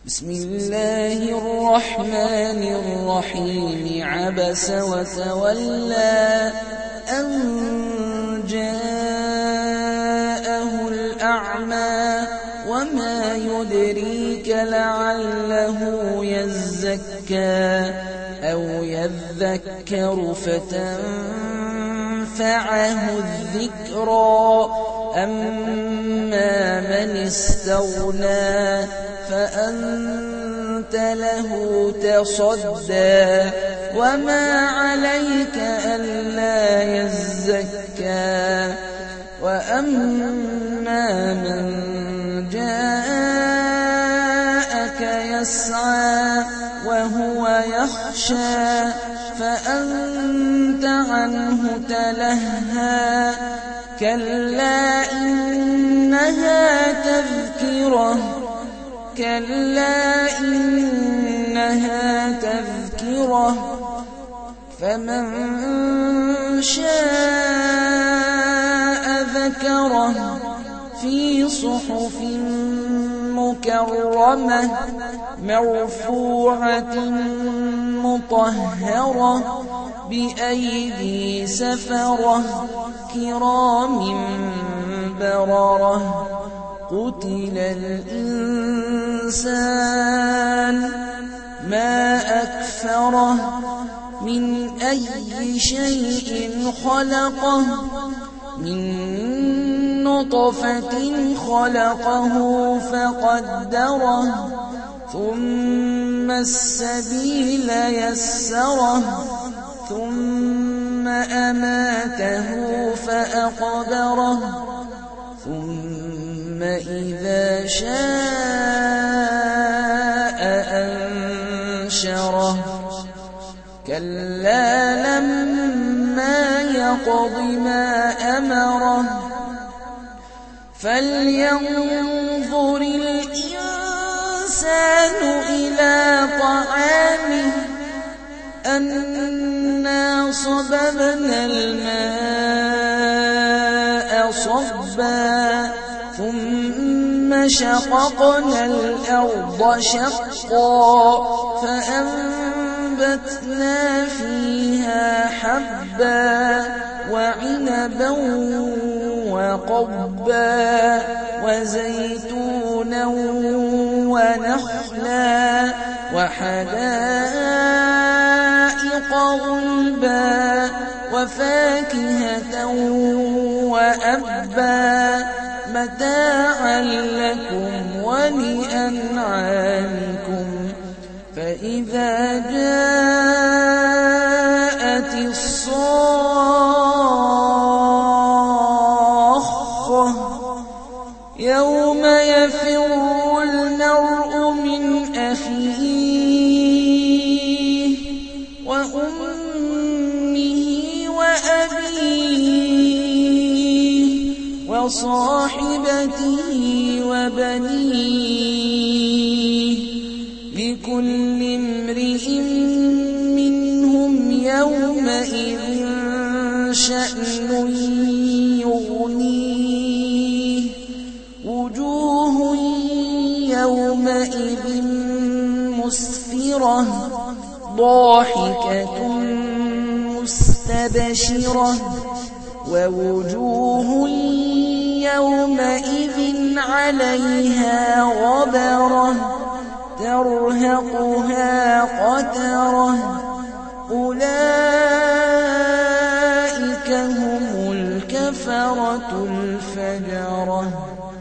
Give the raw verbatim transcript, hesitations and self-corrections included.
بسم الله الرحمن الرحيم عبس وتولى أن جاءه الأعمى وما يدريك لعله يزكى أو يذكر فتنفعه الذكرى أما من استغنى فأنت له تصدى وما عليك ألا يزكى وأما من جاءك يسعى وهو يخشى فأنت عنه تلهى كلا إنها تذكرة كلا إنها تذكرة فمن شاء ذكره في صحف مكرمة مرفوعة مطهرة بأيدي سفرة كرام بررة قتل الإنسان ما أكفره من أي شيء خلقه من نطفة خلقه فقدره ثم السبيل يسره ثم أماته فأقبره ثم إذا شاء أنشره كلا لما يقض ما أمره فلينظر الإنسان إلى طعامه أنا صببنا الماء صبا ثم شققنا الأرض شقا فأنبتنا فيها حبا وعنبا وقبا وزيتونا ونخلا وحدائق غلبا وفاكهة وأبا متاعا لكم ولأنعامكم فإذا جاءت الصاخة يوم يفر المرء من أخيه وأمه وأبيه وصاحبته وبنيه لكل امرئ منهم يومئذ شأن يغنيه وجوه يومئذ مسفرة ضاحكة مستبشرة ووجوه يومئذ عليها غبرة ترهقها قترة أولئك هم الكفرة الفجرة.